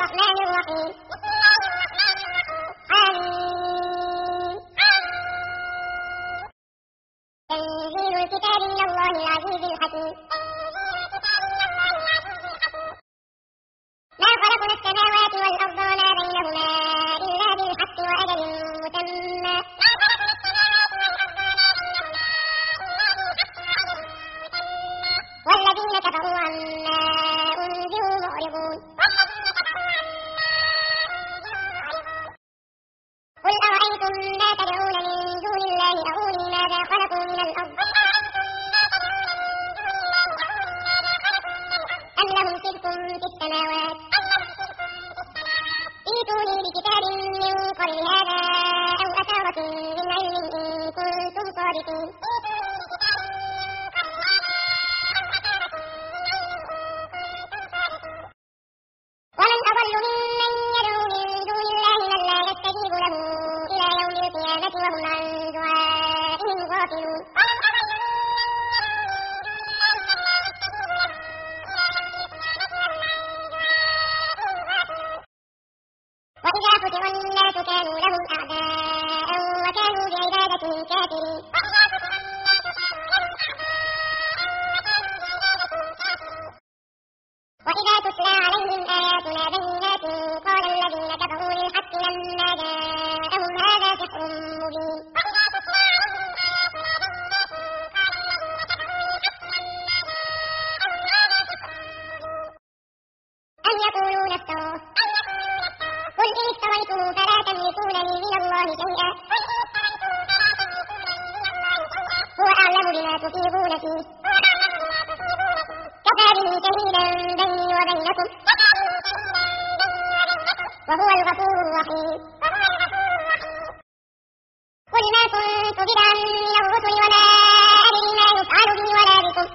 الرحمن الرحيم آمين. تنزيل الكتاب من الله العزيز الحكيم. ما خلقنا السماوات والأرض وما بينهما إلا بالحق وأجل مسمى والذين كفروا عما أنذروا معرضون. قل أرأيتم ما تدعون من دون الله أروني ماذا خلقوا من الأرض أم لهم شرك في السماوات ائتوني بكتاب من قبل هذا أو أثارة من علم إن كنتم صادقين. ومن أضل ممن يدعو من دون الله من لا يستجيب له إلى يوم القيامة وهم عن دعائهم غافلون. وإذا فتح الناس كانوا لهم أعداء وكانوا بعبادتهم كافرين. وإذا تتلى عليهم آياتنا بينات قال الذين كفروا للحق لما جاءهم هذا سحر مبين. أم يقولون افتراه قل إن افتريته فلا تملكون لي من الله شيئا هو أعلم بما تفيضون فيه كفى به شهيدا بيني وبينكم وهو الغفور الرحيم. قل ما كنت بدعا من الرسل وما أدري ما يفعل بي ولا بكم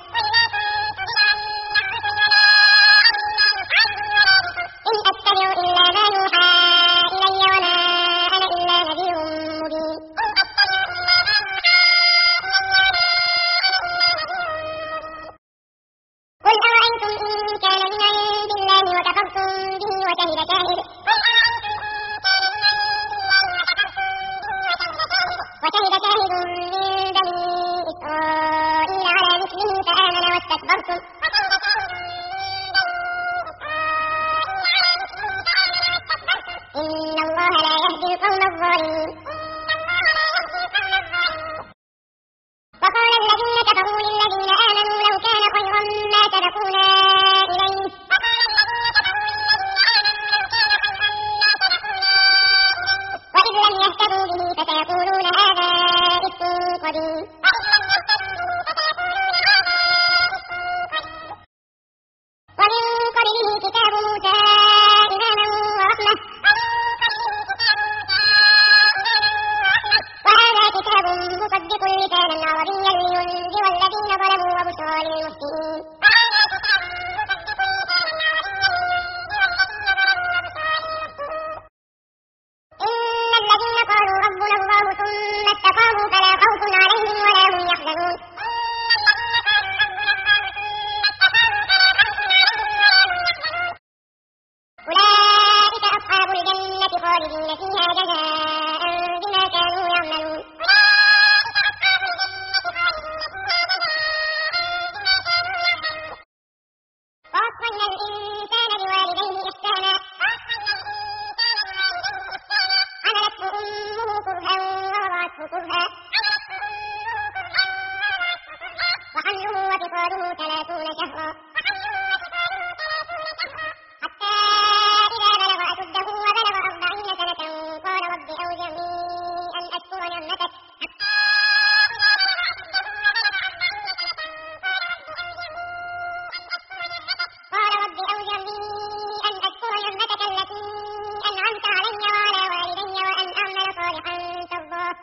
إن أتبع إلا ما يوحى إلي وما أنا إلا نذير مبين. قل أرأيتم إن كان من عند الله وكفرتم به وشهد شاهد من بني إسرائيل على مثله فآمن واستكبرتم إن الله لا يهدي القوم الظالمين. وقال الذين كفروا للذين آمنوا لو كان خيرا ما سبقونا إليه وإذ لم يهتدوا به فسيقولون هذا إفك قديم. ومن قبله كتاب موسى إماما ورحمة وهذا كتاب مصدق لسانا عربيا لينذر الذين ظلموا وبشرى للمحسنين. إن الذين قالوا ربنا الله ثم استقاموا فلا خوف عليهم ولا هم يحزنون. أولئك أصحاب الجنة خالدين فيها جزاء بما كانوا يعملون. ووصينا الإنسان بوالديه إحسانا حملته أمه كرها ووضعته كرها وحمله وفصاله 30 شهرا حتى إذا بلغ أشده وبلغ 40 سنة قال رب أوزعني أن أشكر نعمتك التي أنعمت علي وعلى والدي وأن أعمل صالحا ترضاه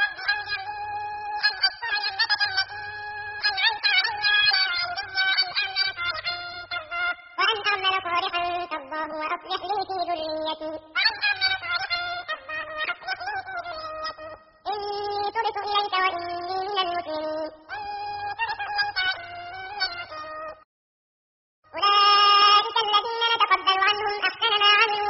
وأصلح لي في ذريتي إني تبت إليك وإني من المسلمين. أولئك الذين نتقبل عنهم أحسن ما عملوا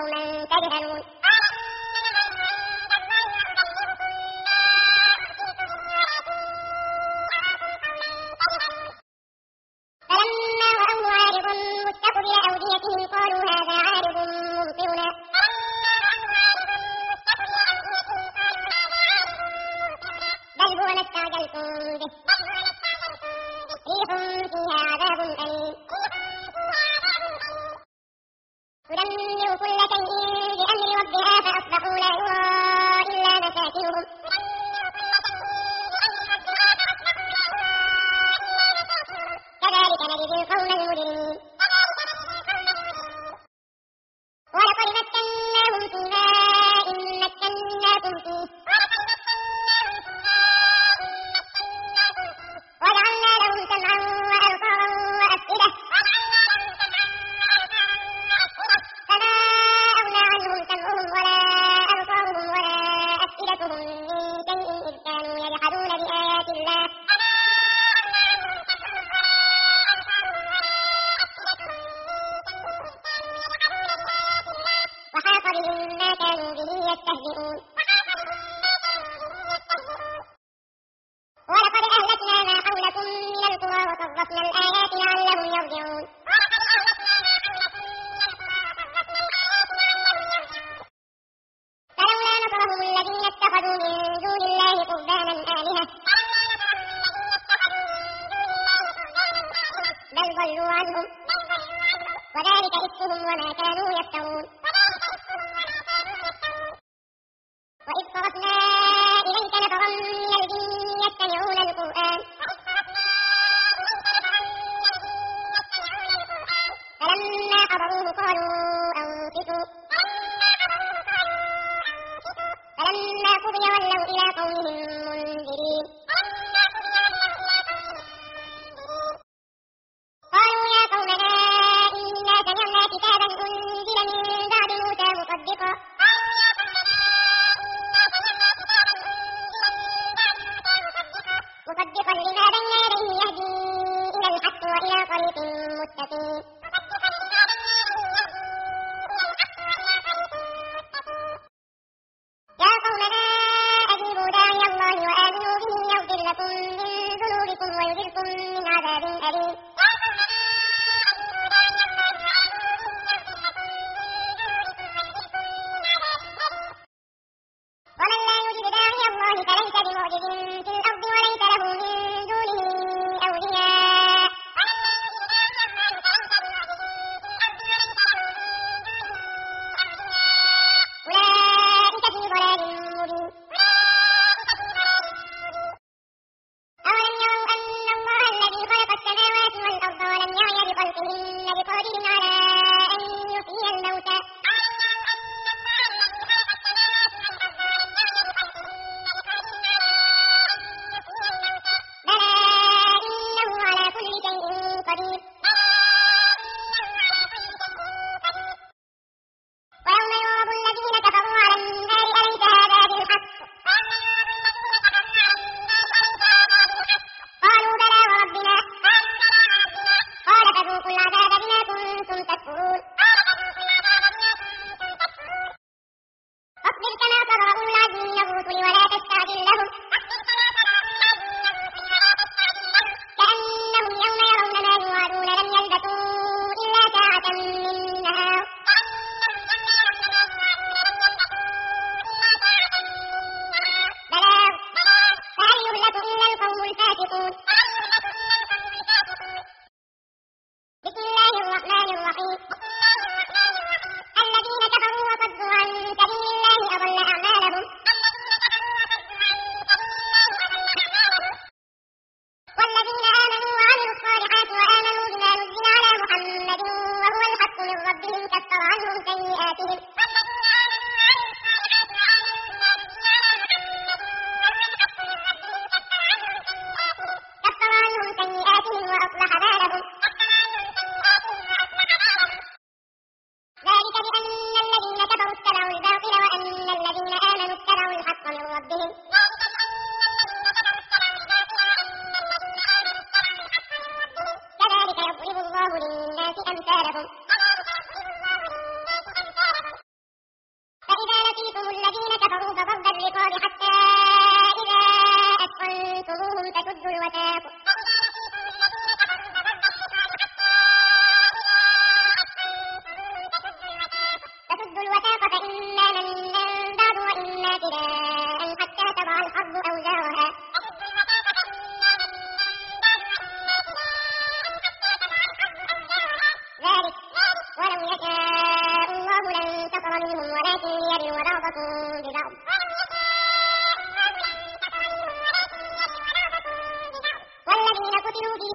قوما تجهلون فلما رأوه عارض مستقبل أوديتهم قالوا هذا عارض ممطرنا بل هو ما استعجلتم به ريح فيها عذاب أليم تدمر كل شيء بأمر ربها فأصبحوا لا يرى إلا مساكنهم كذلك نجزي القوم المجرمين ولقد مكناهم في ماء مكناكم فيه وجعلنا لهم سمعا وأبصارا وأفئدة فما أغنى عنهم سمعهم ولا أبصارهم ولا أفئدتهم من شيء إذ كانوا يجحدون بآيات الله وحاق بهم ما كانوا به يستهزئون ولقد أهلكنا ما حولكم من القرى وصرفنا الآيات لعلهم يرجعون فلولا نصرهم الذين اتخذوا من دون الله قربانا آلهة بل ضلوا عنهم وذلك إفكهم وما كانوا يفترون وإذ صرفنا إليك نفرا من الجن يستمعون القرآن فلما حضروه قالوا أنصتوا فلما قضي ولوا إلى قومهم منذرين قالوا يا قومنا إنا سمعنا كتابا أنزل من بعد موسى مصدقا لما بين يديه يهدي إلى الحق وإلى طريق مستقيم يا قومنا أجيبوا داعي الله وآمنوا به يغفر لكم من ذنوبكم ويجركم من عذاب أليم ومن لا يجب داعي الله فليس بمعجز في الأرض وليس له من دونه أولياء أولئك في ضلال مبين أولم يروا أن الله الذي خلق السماوات والأرض ولم يعي بخلقهن بقادر على أن يحيي الموتى بلى إنه على كل شيء قدير ويوم يعرض الذين كفروا على النار أليس هذا بالحق قالوا بلى وربنا قال فذوقوا العذاب بما كنتم تكفرون فاصبر كما صبر أولو العزم من الرسل ولا تستعجل لهم كأنهم يوم يرون ما يوعدون لم يلبثوا إلا ساعة من نهار بلاغ فهل يهلك إلا القوم الفاسقون بسم الله الرحمن الرحيم الذين كفروا وصدوا عن سبيل الله أضل أعمالهم والذين آمنوا وعملوا الصالحات وآمنوا بما نزل على محمد وهو الحق من ربهم كفر عنهم سيئاتهم وأصلح بالهم ذلك بأن الذين كفروا اتبعوا الباطل وأن الذين آمنوا اتبعوا الحق من ربهم كذلك يضرب الله للناس أمثالهم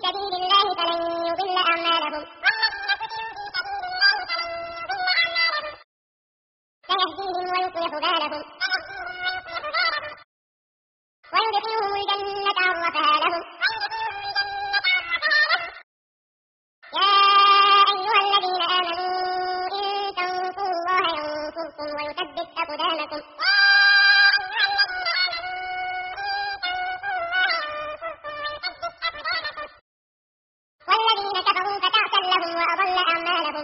سبيل الله فلن يضل أعمالهم سيهديهم ويصلح بالهم ويدخلهم الجنة عرفها لهم. يا أيها الذين آمنوا إن تنصروا الله ينصركم ويثبت أقدامكم. والذين كفروا فتعسا لهم وأضل أعمالهم.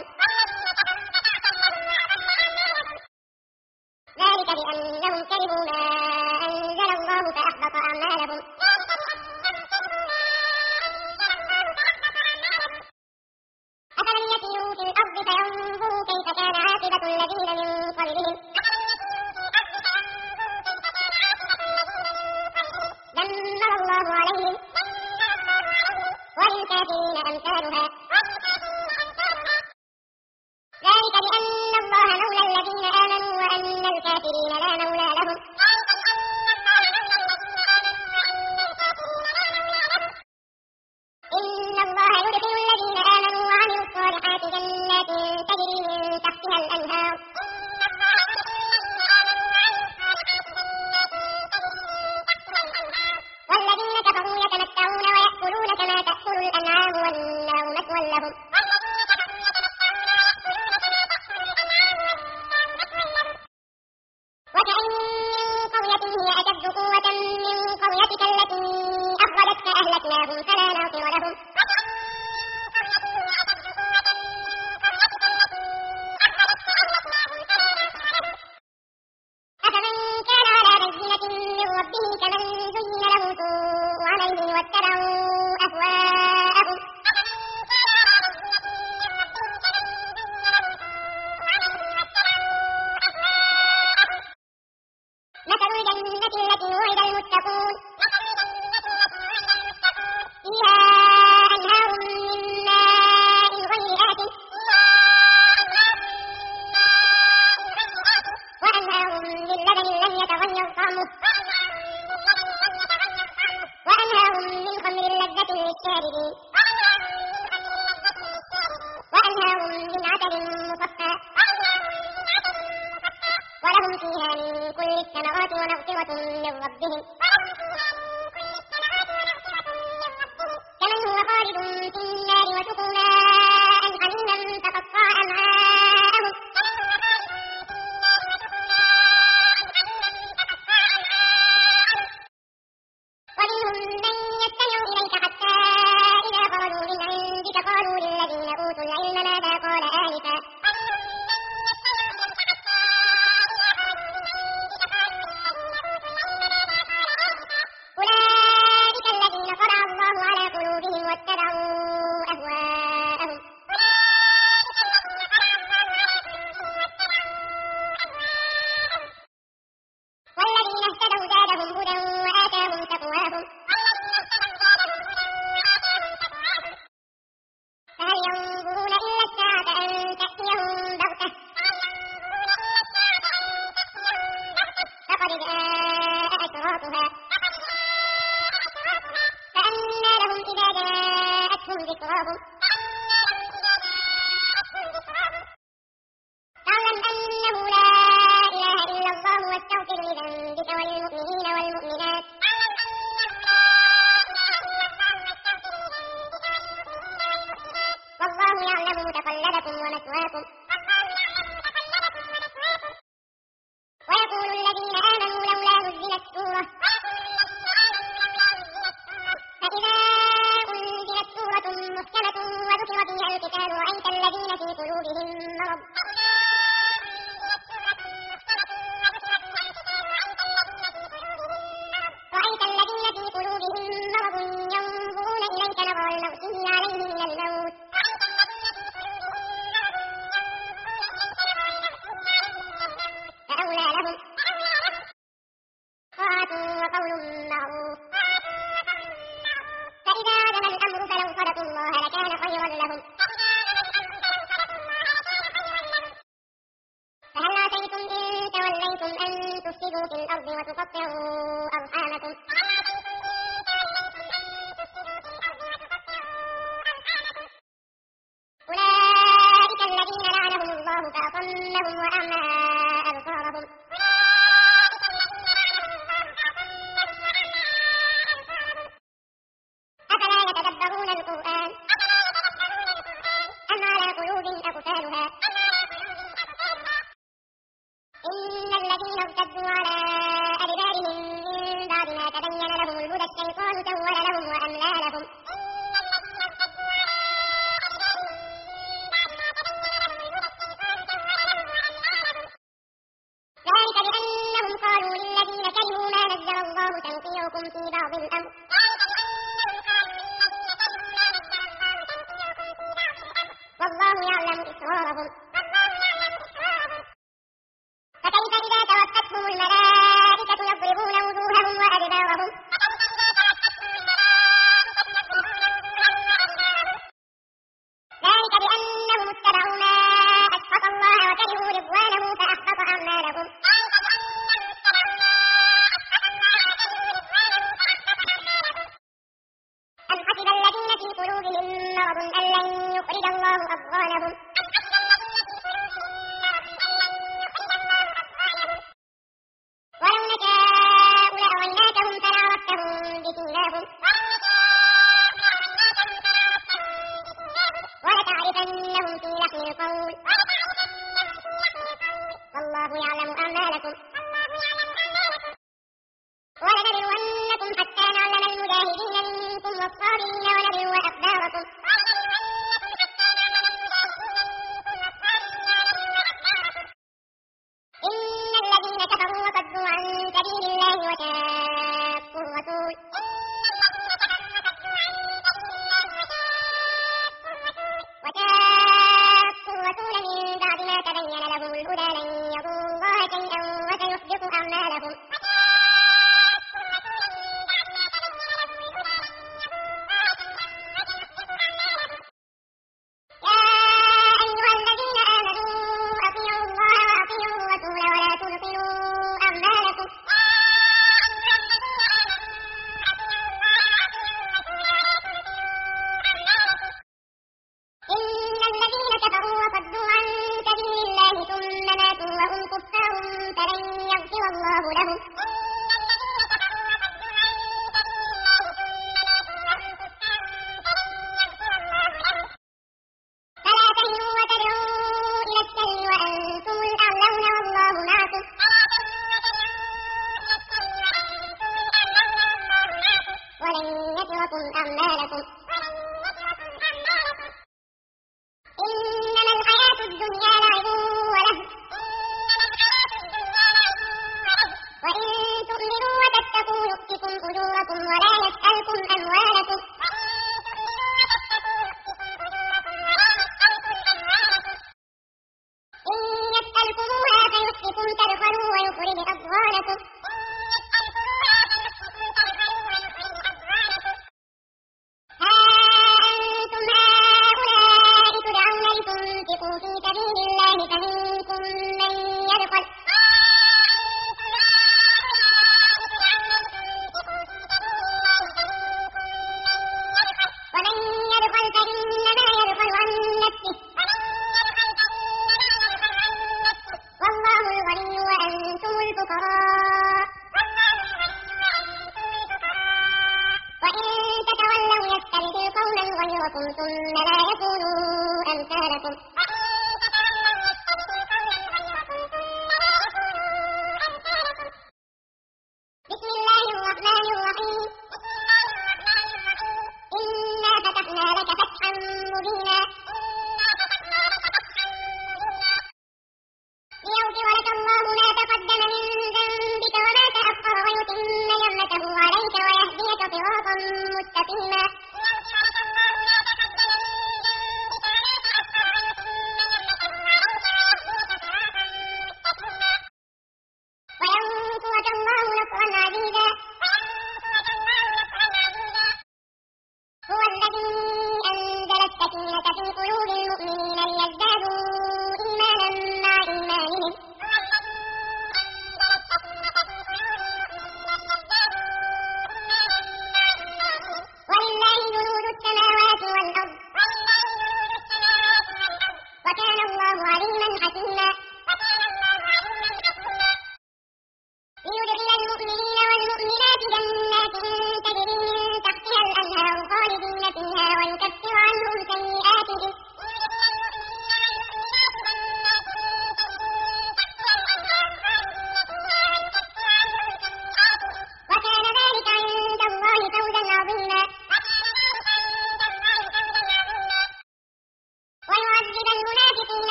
ذلك بأنهم كرهوا ما أنزل الله فأحبط أعمالهم. أفلم يسيروا في الأرض فينظروا كيف كان عاقبة الذين من قبلهم دمر الله عليهم وللكافرين أمثالها. ذلك بأن الله مولى الذين آمنوا وأن الكافرين لا مولى لهم. إن الله يدخل الذين آمنوا وعملوا الصالحات جنات تجري من تحتها الأنهار والذين كفروا يتمتعون ويأكلون كما تأكل الأنعام والنار مثوى لهم. وكأين من قرية هي أشد قوة من قريتك التي أخرجتك أهلكناهم فلا ناصر لهم. أفمن كان على بينة من ربه كمن زين له سوء عمله واتبعوا أهواءهم. مثل الجنة التي وعد المتقون فيها أنهار من ماء غير آسن وأنهار من لبن لم يتغير طعمه وأنهار من خمر لذة للشاربين وأنهار من عسل مصفى ولهم فيها من كل الثمرات ومغفرة من ربهم كمن هو خالد في النار وسقوا ماء حميما فقطع أمعاءهم. ومنهم من يستمع إليك حتى إذا خرجوا من عندك قالوا للذين أوتوا العلم ماذا قال آنفا أولئك الذين طبع الله على قلوبهم واتبعوا أهواءهم. والذين اهتدوا زادهم هدى وآتاهم تقواهم. فهل ينظرون إلا الساعة أن تأتيهم بغتة فقد جاء أشراطها فأنى لهم إذا جاءتهم ذكراهم. فاعلم أنه لا إله إلا الله واستغفر لذنبك وللمؤمنين والمؤمنات والله يعلم متقلبكم ومثواكم. ويقول الذين آمنوا لولا نزلت سورة فإذا أنزلت سورة محكمة وذكر فيها القتال رأيت الذين في قلوبهم مرض ينظرون إليك نظر المغشي عليه من الموت فأولى لهم طاعة وقول معروف. فإذا عزم الأمر فلو صدقوا الله لكان خيرا لهم. فهل عسيتم إن توليتم أن تفسدوا في الأرض وتقطعوا أرحامكم أغفالها إن الذين ارتدوا على أدبارهم من بعد ما تبين لهم الهدى الشيطان سول لهم وأملى لهم ذلك بأنهم قالوا للذين كرهوا ما نزل الله سنطيعكم في بعض الأمر والله يعلم إسرارهم فكيف إذا توفتهم الملائكة يضربون وجوههم وأدبارهم ذلك بأنهم اتبعوا ما أسخط الله وكرهوا رضوانه فأحبط أعمالهم أم حسب الذين في قلوبهم مرض أن لن يخرج الله أضغانهم ولو نشاء لأريناكهم فلعرفتهم بسيماهم ولتعرفنهم في لحن القول والله يعلم أعمالكم ولنبلونكم حتى نعلم المجاهدين منكم والصابرين ونبلو أخباركم إن الذين كفروا وصدوا عن سبيل الله وشاقوا الرسول من بعد ما تبين لهم الهدى لن يضروا الله شيئا وسيحبط أعمالهم أعمالكم إنما الحياة الدنيا لعب وله وإن تؤمنوا وتتقوا يؤتكم أجوركم ولا يسألكم أموالكم إن يسألكموها فيحفكم تبخلوا ويخرج أضغانكم ثم لا يكونوا أمثالكم بسم الله الرحمن الرحيم إنا فتحنا لك فتحا مبينا ليغفر لك الله ما تقدم من ذنبك وما تأخر ويتم نعمته عليك ويهديك صراطا مستقيما وينصرك الله نصرا عزيزا هو الذي أنزل السكينة في قلوب المؤمنين ليزدادوا إيمانا مع إيمانهم ولله جنود السماوات والأرض وكان الله عليما حكيما ليدخل المؤمنين والمؤمنات جنات تجري من تحتها الأنهار خالدين فيها ويكفر عنهم سيئاتهم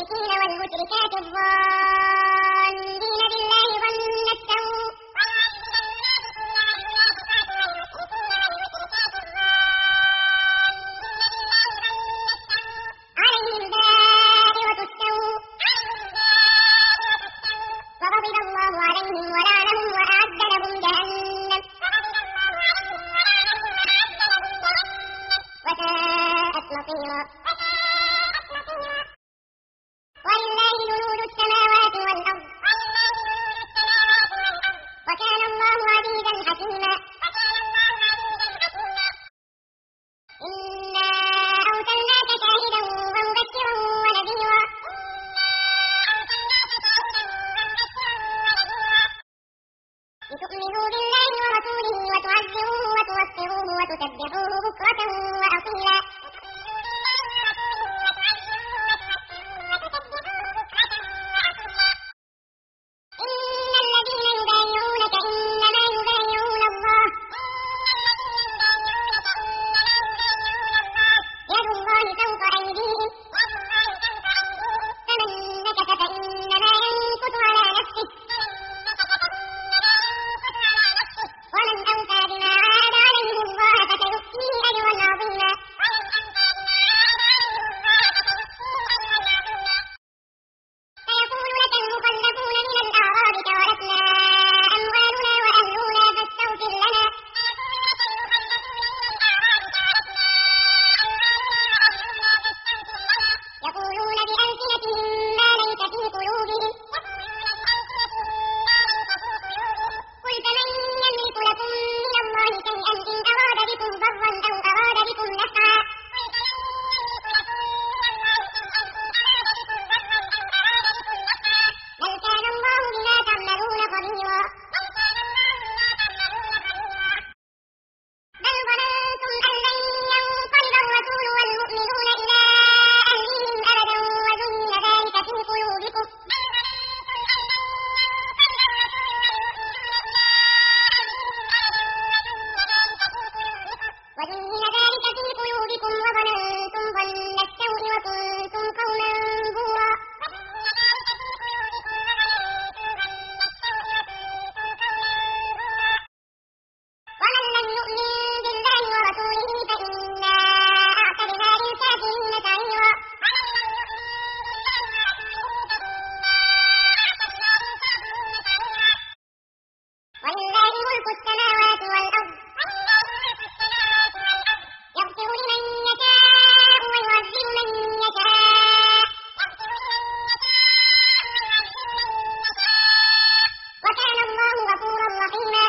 المشركين والمشركات الظانين بالله ظن السوء عليهم دائرة السوء وغضب الله عليهم ولعنهم وأعد لهم جهنم وساءت مصيرا. ولله جنود السماوات والأرض وكان الله عزيزا حكيما. إنا أرسلناك شاهدا ومبشرا ونذيرا لتؤمنوا بالله ورسوله وتعزروه وتوقروه وتسبحوه بكرة وأصيلا. إن الذين يبايعونك إنما يبايعون الله يد الله فوق أيديهم فمن نكث فإنما ينكث على نفسه ومن أوفى بما عاهد عليه الله فسيؤتيه أجرا عظيما. سيقول لك المخلفون من الأعراب تركنا أموالنا وأهلنا فاستغفر لنا يقولون بألسنتهم ما ليس في قلوبهم قل فمن يملك لكم من الله شيئا إن أراد بكم ضرا أو أراد بكم نفعا بل كان الله بما تعملون خبيرا. بل ظننتم أن لن ينقلب الرسول والمؤمنون إلى أهلهم أبدا وزين ذلك في قلوبكم وظننتم ظن السوء وكنتم قوما بورا. ومن لم يؤمن بالله ورسوله فإنا أعتدنا للكافرين سعيرا. ولله ملك السماوات والأرض يغفر لمن يشاء ويعذب من يشاء وكان الله غفورا رحيما.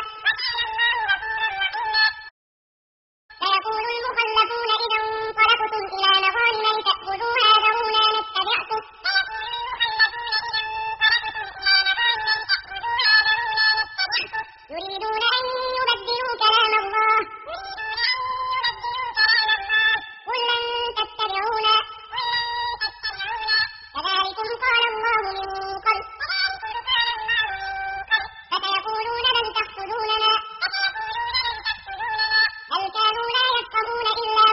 سيقول المخلفون إذا انطلقتم إلى مغانم لتأخذوها ذرونا نتبعكم يريدون أن يبدلوا كلام الله قل لن تتبعونا كذلكم قال الله من قبل فسيقولون بل تحسدوننا بل كانوا لا يفقهون إلا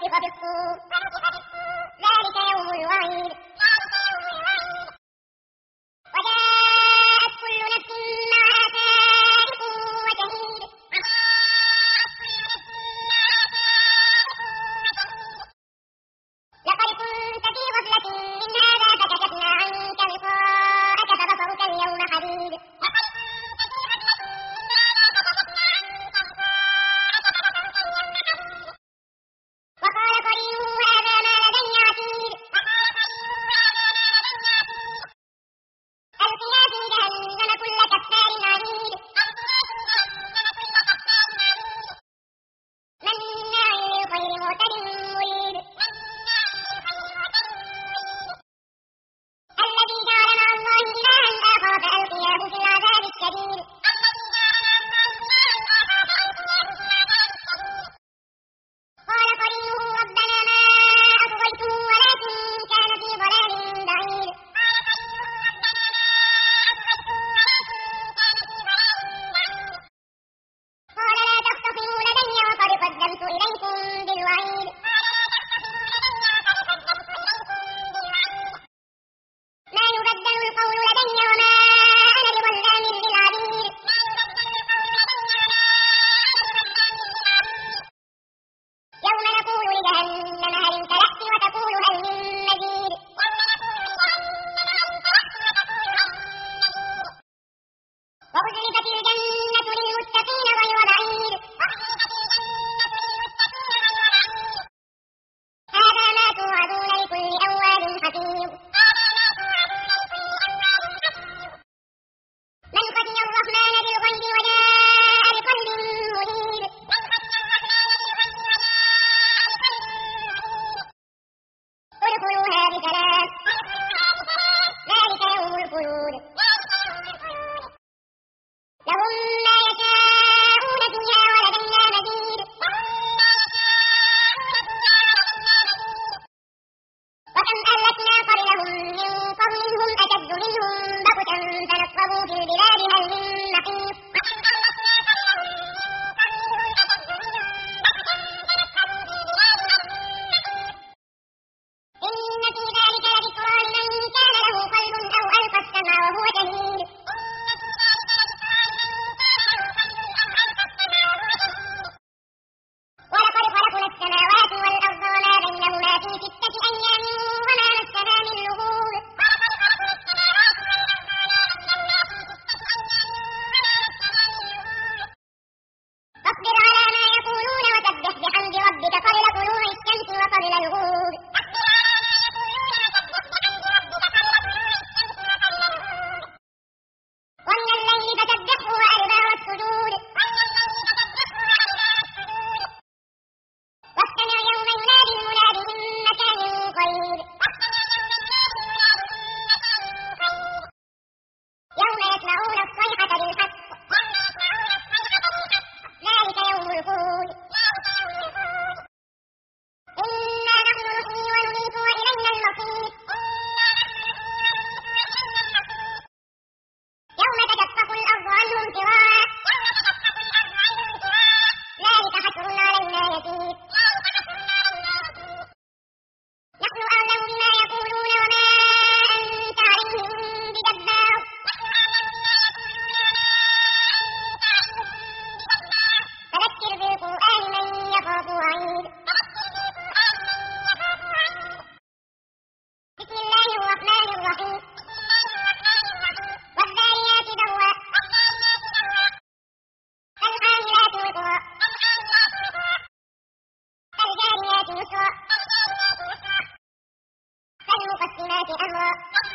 ونفخ في الصور ذلك يوم الوعيد وجاءت كل نفس معها سائق وشهيد لقد كنت في غفلة من هذا فكشفنا عنك غطاءك فبصرك اليوم حديد وقال قرينه هذا ما لدي عتيد ألقيا في جهنم كل كفار عنيد مناع للخير معتد مريب الذي جعل مع الله إلها آخر فألقياه في العذاب الشديد قال قرينه ربنا ما أطغيته ولكن كان في ضلال بعيد قال لا تختصموا لدي وقد قدمت إليكم بالوعيد ما يبدل القول لدي وما أنا بظلام للعبيد يوم نقول لجهنم هل امتلأت وتقول هل من مزيد وأزلفت الجنة للمتقين غير بعيد هذا ما توعدون لكل أواب حفيظ من خشي الرحمن بالغيب وجاء بقلب منيب ادخلوها بسلام ذلك يوم الخلود لهم ما يشاءون فيها ولدينا مزيد وكم أهلكنا قبلهم من قرن هم أشد منهم بطشا فنقبوا في البلاد هل من محيص إن في ذلك لذكرى لمن كان له قلب أو ألقى السمع وهو شهيد ولقد خلقنا السماوات والأرض وما بينهما في 6 أيام وما مسنا من لغوب فاصبر على ما يقولون وسبح بحمد ربك قبل طلوع الشمس وقبل الغروب ومن الليل فسبحه وأدبار السجود واستمع يوم ينادي المناد من مكان قريب يوم يسمعون الصيحة بالحق ذلك يوم الخلود إنا نحن نحيي ونميت وإلينا المصير يوم تشقق الأرض عنهم فرارا ذلك حشر علينا يسير نحن أعلم بما يقولون وما أنت عليهم بجبار فذكر بالقرآن من يخاف وعيد بسم الله الرحمن الرحيم والذاريات ذروا فالحاملات وقرا فالجاريات يسرا فالمقسمات أمرا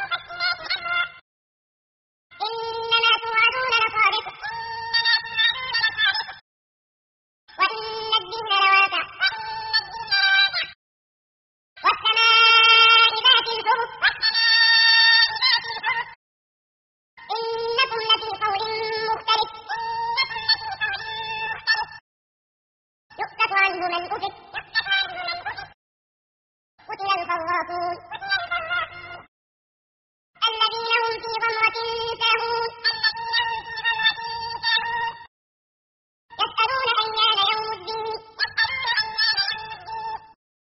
إنما توعدون لصادق وإن الدين لواقع والسماء ذات الحبك إنكم لفي قول مختلف يؤفك عنه من أفك قتل الخراصون الذين هم في غمرة ساهون يسألون أيان يوم الدين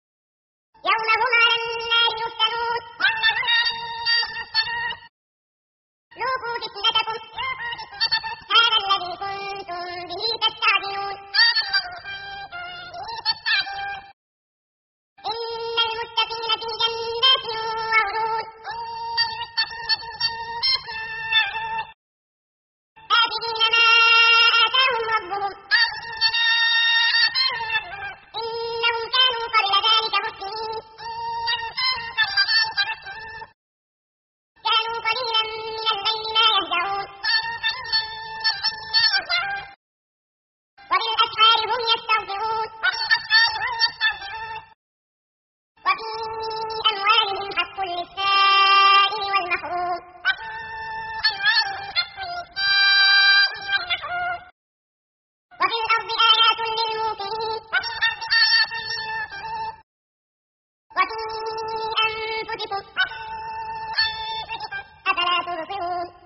وفي أنفسكم أفلا تبصرون